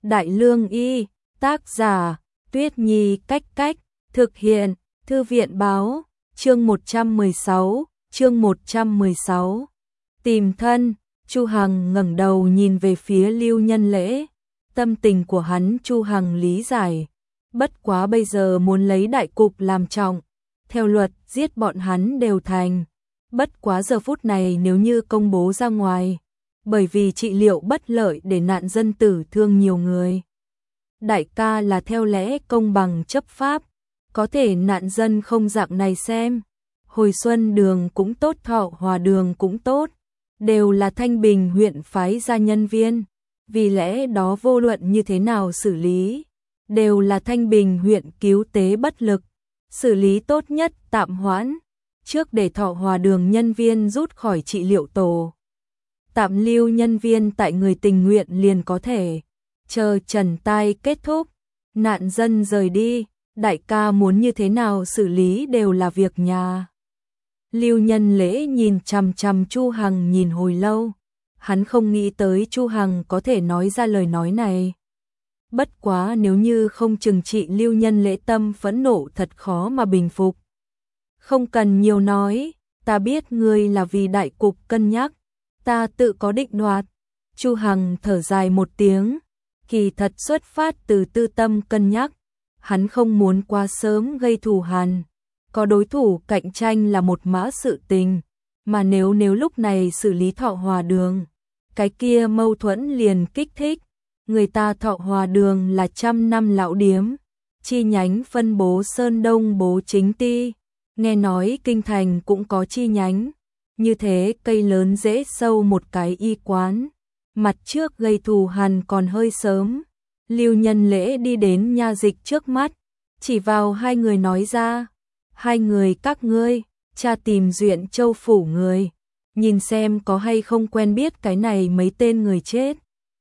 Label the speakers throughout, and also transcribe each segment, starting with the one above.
Speaker 1: Đại Lương Y, tác giả, Tuyết Nhi Cách Cách, thực hiện, Thư viện Báo, chương 116. Tìm thân. Chu Hằng ngẩng đầu nhìn về phía Lưu Nhân Lễ, tâm tình của hắn Chu Hằng lý giải, bất quá bây giờ muốn lấy đại cục làm trọng, theo luật giết bọn hắn đều thành, bất quá giờ phút này nếu như công bố ra ngoài, bởi vì trị liệu bất lợi để nạn dân tử thương nhiều người. Đại ca là theo lẽ công bằng chấp pháp, có thể nạn dân không dạng này xem, Hồi Xuân Đường cũng tốt, Thọ Hòa Đường cũng tốt, đều là Thanh Bình huyện phái ra nhân viên, vì lẽ đó vô luận như thế nào xử lý, đều là Thanh Bình huyện cứu tế bất lực, xử lý tốt nhất tạm hoãn, trước để Thọ Hòa Đường nhân viên rút khỏi trị liệu tổ. Tạm lưu nhân viên tại người tình nguyện liền có thể, chờ trần tai kết thúc, nạn dân rời đi, đại ca muốn như thế nào xử lý đều là việc nhà. Lưu Nhân Lễ nhìn chằm chằm Chu Hằng nhìn hồi lâu, hắn không nghĩ tới Chu Hằng có thể nói ra lời nói này. Bất quá nếu như không trừng trị Lưu Nhân Lễ tâm phẫn nộ thật khó mà bình phục. Không cần nhiều nói, ta biết ngươi là vì đại cục cân nhắc, ta tự có định đoạt. Chu Hằng thở dài một tiếng, kỳ thật xuất phát từ tư tâm cân nhắc, hắn không muốn quá sớm gây thù hằn. Có đối thủ cạnh tranh là một mã sự tình, mà nếu lúc này xử lý Thọ Hòa Đường, cái kia mâu thuẫn liền kích thích. Người ta Thọ Hòa Đường là 100 năm lão điếm, chi nhánh phân bố Sơn Đông Bố Chính Ti, nghe nói Kinh Thành cũng có chi nhánh, như thế cây lớn dễ sâu một cái y quán, mặt trước gây thù hằn còn hơi sớm. Lưu Nhân Lễ đi đến nha dịch trước mắt, chỉ vào hai người nói ra, hai người các ngươi, cha tìm Duyện Châu phủ người, nhìn xem có hay không quen biết cái này mấy tên người chết.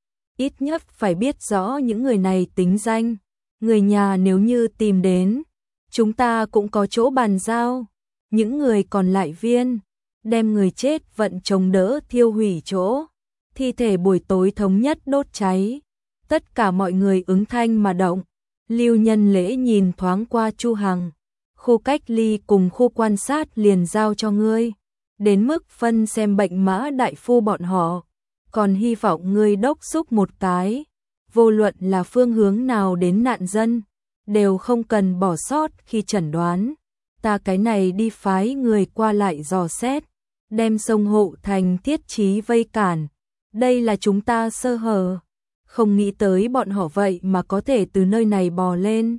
Speaker 1: Ít nhất phải biết rõ những người này tính danh, người nhà nếu như tìm đến, chúng ta cũng có chỗ bàn giao. Những người còn lại viên, đem người chết vận chống đỡ thiêu hủy chỗ, thi thể buổi tối thống nhất đốt cháy. Tất cả mọi người ứng thanh mà động. Lưu Nhân Lễ nhìn thoáng qua Chu Hằng, khu cách ly cùng khu quan sát liền giao cho ngươi, đến mức phân xem bệnh mã đại phu bọn họ, còn hy vọng ngươi đốc xúc một cái, vô luận là phương hướng nào đến nạn dân, đều không cần bỏ sót khi chẩn đoán. Ta cái này đi phái người qua lại dò xét, đem sông Hộ Thành thiết trí vây cản, đây là chúng ta sơ hở, không nghĩ tới bọn họ vậy mà có thể từ nơi này bò lên.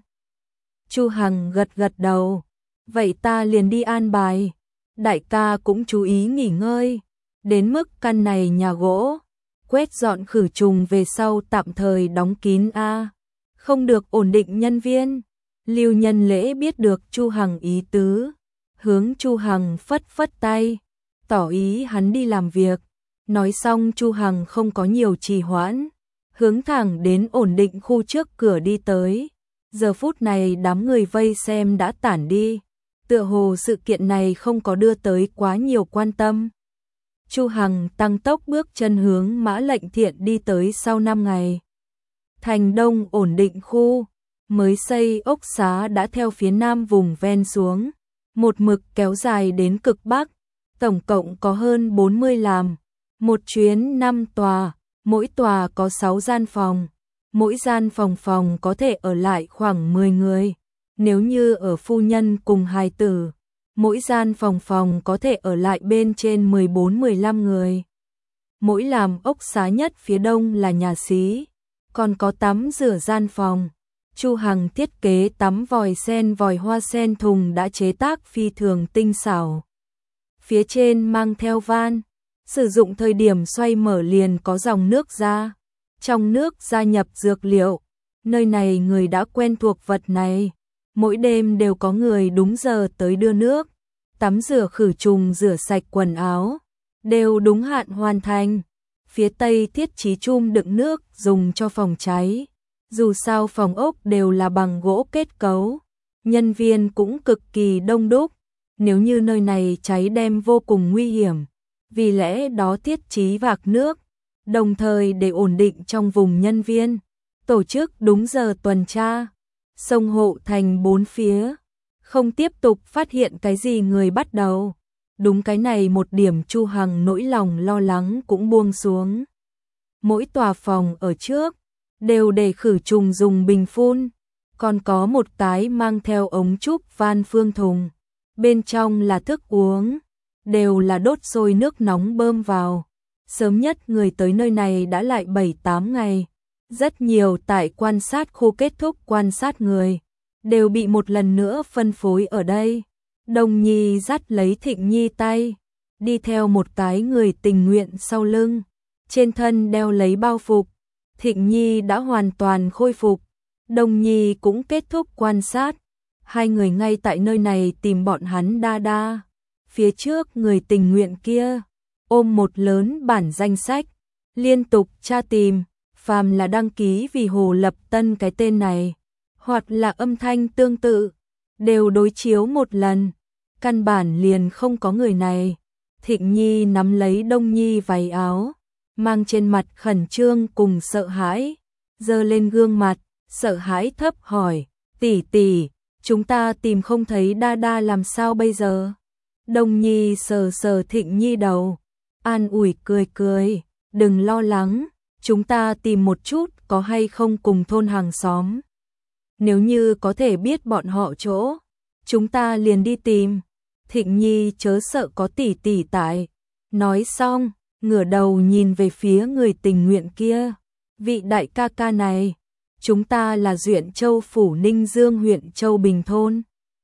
Speaker 1: Chu Hằng gật đầu, vậy ta liền đi an bài, đại ca cũng chú ý nghỉ ngơi, đến mức căn này nhà gỗ, quét dọn khử trùng về sau tạm thời đóng kín không được ổn định nhân viên. Lưu Nhân Lễ biết được Chu Hằng ý tứ, hướng Chu Hằng phất tay, tỏ ý hắn đi làm việc. Nói xong Chu Hằng không có nhiều trì hoãn, hướng thẳng đến ổn định khu trước cửa đi tới. Giờ phút này đám người vây xem đã tản đi, tựa hồ sự kiện này không có đưa tới quá nhiều quan tâm. Chu Hằng tăng tốc bước chân hướng Mã Lệnh Thiện đi tới. Sau 5 ngày, thành đông ổn định khu, mới xây ốc xá đã theo phía nam vùng ven xuống, một mực kéo dài đến cực bắc, tổng cộng có hơn 40 làm, một chuyến 5 tòa, mỗi tòa có 6 gian phòng, mỗi gian phòng có thể ở lại khoảng 10 người, nếu như ở phu nhân cùng hài tử, mỗi gian phòng có thể ở lại bên trên 14-15 người. Mỗi làm ốc xá nhất phía đông là nhà xí, còn có tắm rửa gian phòng. Chu Hằng thiết kế tắm vòi sen, vòi hoa sen thùng đã chế tác phi thường tinh xảo. Phía trên mang theo van, sử dụng thời điểm xoay mở liền có dòng nước ra. Trong nước gia nhập dược liệu, nơi này người đã quen thuộc vật này. Mỗi đêm đều có người đúng giờ tới đưa nước, tắm rửa khử trùng rửa sạch quần áo, đều đúng hạn hoàn thành. Phía tây thiết trí chum đựng nước dùng cho phòng cháy. Dù sao phòng ốc đều là bằng gỗ kết cấu, nhân viên cũng cực kỳ đông đúc, nếu như nơi này cháy đem vô cùng nguy hiểm, vì lẽ đó thiết trí vạc nước, đồng thời để ổn định trong vùng nhân viên. tổ chức đúng giờ tuần tra, sông hộ thành bốn phía, không tiếp tục phát hiện cái gì người bắt đầu. Đúng cái này một điểm Chu Hằng nỗi lòng lo lắng cũng buông xuống. Mỗi tòa phòng ở trước đều để khử trùng dùng bình phun, còn có một cái mang theo ống trúc van phương thùng, bên trong là thức uống, đều là đốt sôi nước nóng bơm vào. Sớm nhất người tới nơi này đã lại 7-8 ngày, rất nhiều tại quan sát khu kết thúc quan sát người, đều bị một lần nữa phân phối ở đây. Đồng Nhi dắt lấy Thịnh Nhi tay, đi theo một cái người tình nguyện sau lưng, trên thân đeo lấy bao phục. Thịnh Nhi đã hoàn toàn khôi phục, Đồng Nhi cũng kết thúc quan sát, hai người ngay tại nơi này tìm bọn hắn đa đa. Phía trước người tình nguyện kia ôm một lớn bản danh sách, liên tục tra tìm, phàm là đăng ký vì Hồ Lập Tân cái tên này, hoặc là âm thanh tương tự, đều đối chiếu một lần, căn bản liền không có người này. Thịnh Nhi nắm lấy Đông Nhi váy áo, mang trên mặt khẩn trương cùng sợ hãi, giơ lên gương mặt, sợ hãi thấp hỏi, tỷ tỷ, chúng ta tìm không thấy đa đa làm sao bây giờ? Đông Nhi sờ sờ Thịnh Nhi đầu, an ủi cười cười, đừng lo lắng, chúng ta tìm một chút có hay không cùng thôn hàng xóm. Nếu như có thể biết bọn họ chỗ, chúng ta liền đi tìm. Thịnh Nhi chớ sợ có tỷ tỷ tại. Nói xong, ngửa đầu nhìn về phía người tình nguyện kia. Vị đại ca ca này, chúng ta là Duyện Châu Phủ Ninh Dương huyện Châu Bình thôn.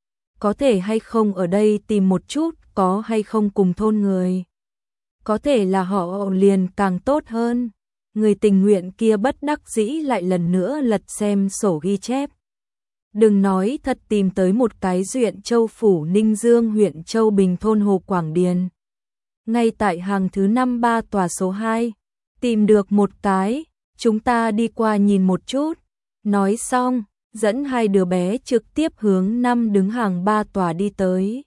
Speaker 1: Có thể hay không ở đây tìm một chút có hay không cùng thôn người. Có thể là họ liền càng tốt hơn. Người tình nguyện kia bất đắc dĩ lại lần nữa lật xem sổ ghi chép. Đừng nói thật tìm tới một cái Duyện Châu Phủ Ninh Dương huyện Châu Bình thôn Hồ Quảng Điền. Ngay tại hàng thứ 53 tòa số 2, tìm được một cái, chúng ta đi qua nhìn một chút. Nói xong, dẫn hai đứa bé trực tiếp hướng 5 đứng hàng 3 tòa đi tới.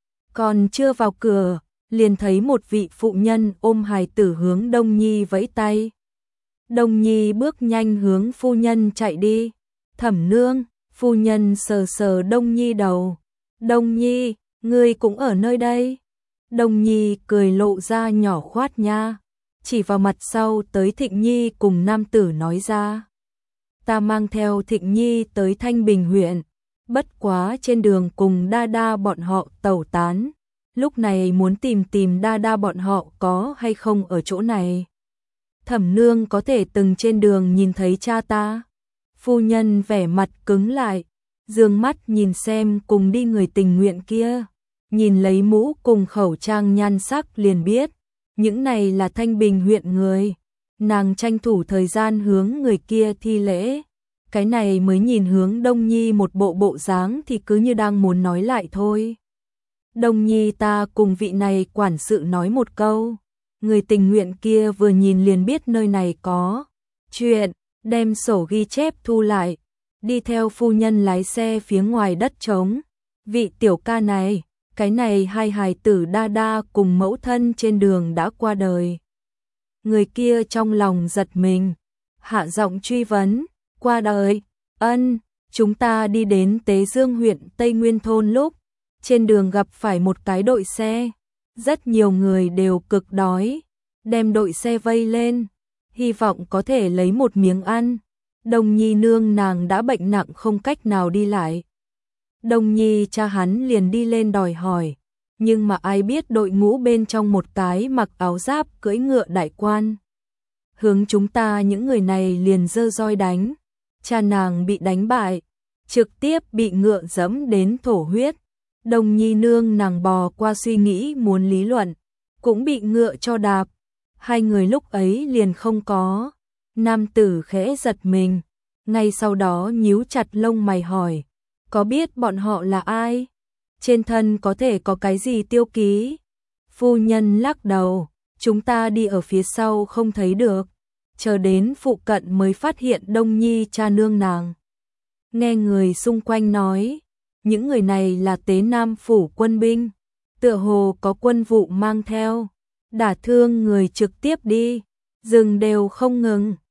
Speaker 1: Còn chưa vào cửa, liền thấy một vị phụ nhân ôm hài tử hướng Đông Nhi vẫy tay. Đông Nhi bước nhanh hướng phu nhân chạy đi. Thẩm nương, phu nhân sờ sờ Đông Nhi đầu. Đông Nhi, ngươi cũng ở nơi đây. Đông Nhi cười lộ ra nhỏ khoát nha, chỉ vào mặt sau tới Thịnh Nhi cùng nam tử nói ra. Ta mang theo Thịnh Nhi tới Thanh Bình huyện, bất quá trên đường cùng đa đa bọn họ tẩu tán. Lúc này muốn tìm đa đa bọn họ có hay không ở chỗ này. Thẩm nương có thể từng trên đường nhìn thấy cha ta. Phu nhân vẻ mặt cứng lại, dương mắt nhìn xem cùng đi người tình nguyện kia. Nhìn lấy mũ cùng khẩu trang nhan sắc liền biết, những này là Thanh Bình huyện người. Nàng tranh thủ thời gian hướng người kia thi lễ. Cái này mới nhìn hướng Đông Nhi một bộ dáng thì cứ như đang muốn nói lại thôi. Đông Nhi ta cùng vị này quản sự nói một câu. Người tình nguyện kia vừa nhìn liền biết nơi này có chuyện, đem sổ ghi chép thu lại, đi theo phu nhân lái xe phía ngoài đất trống. Vị tiểu ca này, cái này hai hài tử đa đa cùng mẫu thân trên đường đã qua đời. Người kia trong lòng giật mình, hạ giọng truy vấn, qua đời, ân, chúng ta đi đến Tế Dương huyện Tây Nguyên thôn lúc, trên đường gặp phải một cái đội xe, rất nhiều người đều cực đói, đem đội xe vây lên, hy vọng có thể lấy một miếng ăn. Đồng Nhi nương nàng đã bệnh nặng không cách nào đi lại. Đồng Nhi cha hắn liền đi lên đòi hỏi, nhưng mà ai biết đội ngũ bên trong một cái mặc áo giáp cưỡi ngựa đại quan. Hướng chúng ta những người này liền giơ roi đánh, cha nàng bị đánh bại, trực tiếp bị ngựa giẫm đến thổ huyết. Đồng Nhi nương nàng bò qua suy nghĩ muốn lý luận, cũng bị ngựa cho đạp. Hai người lúc ấy liền không có. Nam tử khẽ giật mình, ngay sau đó nhíu chặt lông mày hỏi, có biết bọn họ là ai? Trên thân có thể có cái gì tiêu ký? Phu nhân lắc đầu, chúng ta đi ở phía sau không thấy được, chờ đến phụ cận mới phát hiện Đông Nhi cha nương nàng. Nghe người xung quanh nói, những người này là Tế Nam phủ quân binh, tựa hồ có quân vụ mang theo, đả thương người trực tiếp đi, dừng đều không ngừng.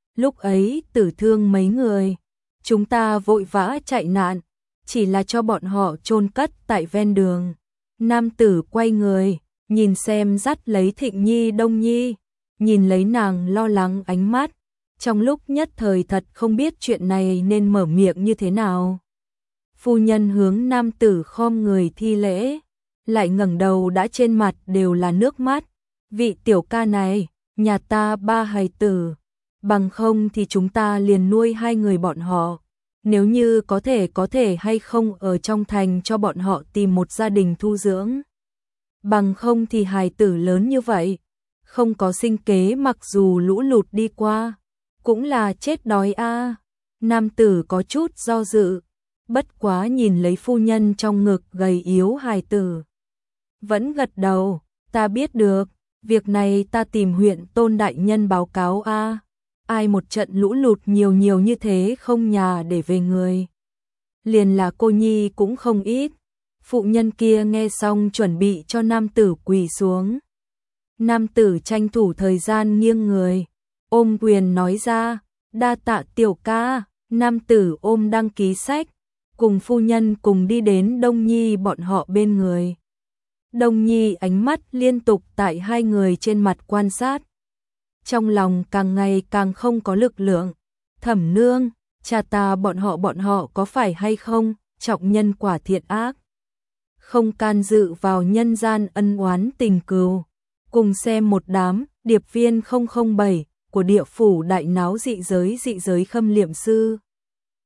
Speaker 1: lúc ấy tử thương mấy người. Chúng ta vội vã chạy nạn, chỉ là cho bọn họ chôn cất tại ven đường. Nam tử quay người, nhìn xem dắt lấy Thịnh Nhi Đông Nhi, nhìn lấy nàng lo lắng ánh mắt. Trong lúc nhất thời thật không biết chuyện này nên mở miệng như thế nào. Phu nhân hướng nam tử khom người thi lễ, lại ngẩng đầu đã trên mặt đều là nước mắt. Vị tiểu ca này, nhà ta 3 hài tử, bằng không thì chúng ta liền nuôi 2 người bọn họ. Nếu như có thể hay không ở trong thành cho bọn họ tìm một gia đình thu dưỡng. Bằng không thì hài tử lớn như vậy, không có sinh kế mặc dù lũ lụt đi qua, cũng là chết đói a. Nam tử có chút do dự, bất quá nhìn lấy phu nhân trong ngực gầy yếu hài tử. Vẫn gật đầu, ta biết được, việc này ta tìm huyện Tôn đại nhân báo cáo a. Ai một trận lũ lụt nhiều như thế không nhà để về người. Liền là cô nhi cũng không ít. Phụ nhân kia nghe xong chuẩn bị cho nam tử quỳ xuống. Nam tử tranh thủ thời gian nghiêng người, ôm quyền nói ra, đa tạ tiểu ca. Nam tử ôm đăng ký sách, cùng phu nhân cùng đi đến Đông Nhi bọn họ bên người. Đông Nhi ánh mắt liên tục tại 2 người trên mặt quan sát. Trong lòng càng ngày càng không có lực lượng. Thẩm nương, cha ta bọn họ có phải hay không trọng nhân quả thiện ác, không can dự vào nhân gian ân oán tình cừu. Cùng xem một đám điệp viên 007 của địa phủ đại náo dị giới khâm liệm sư.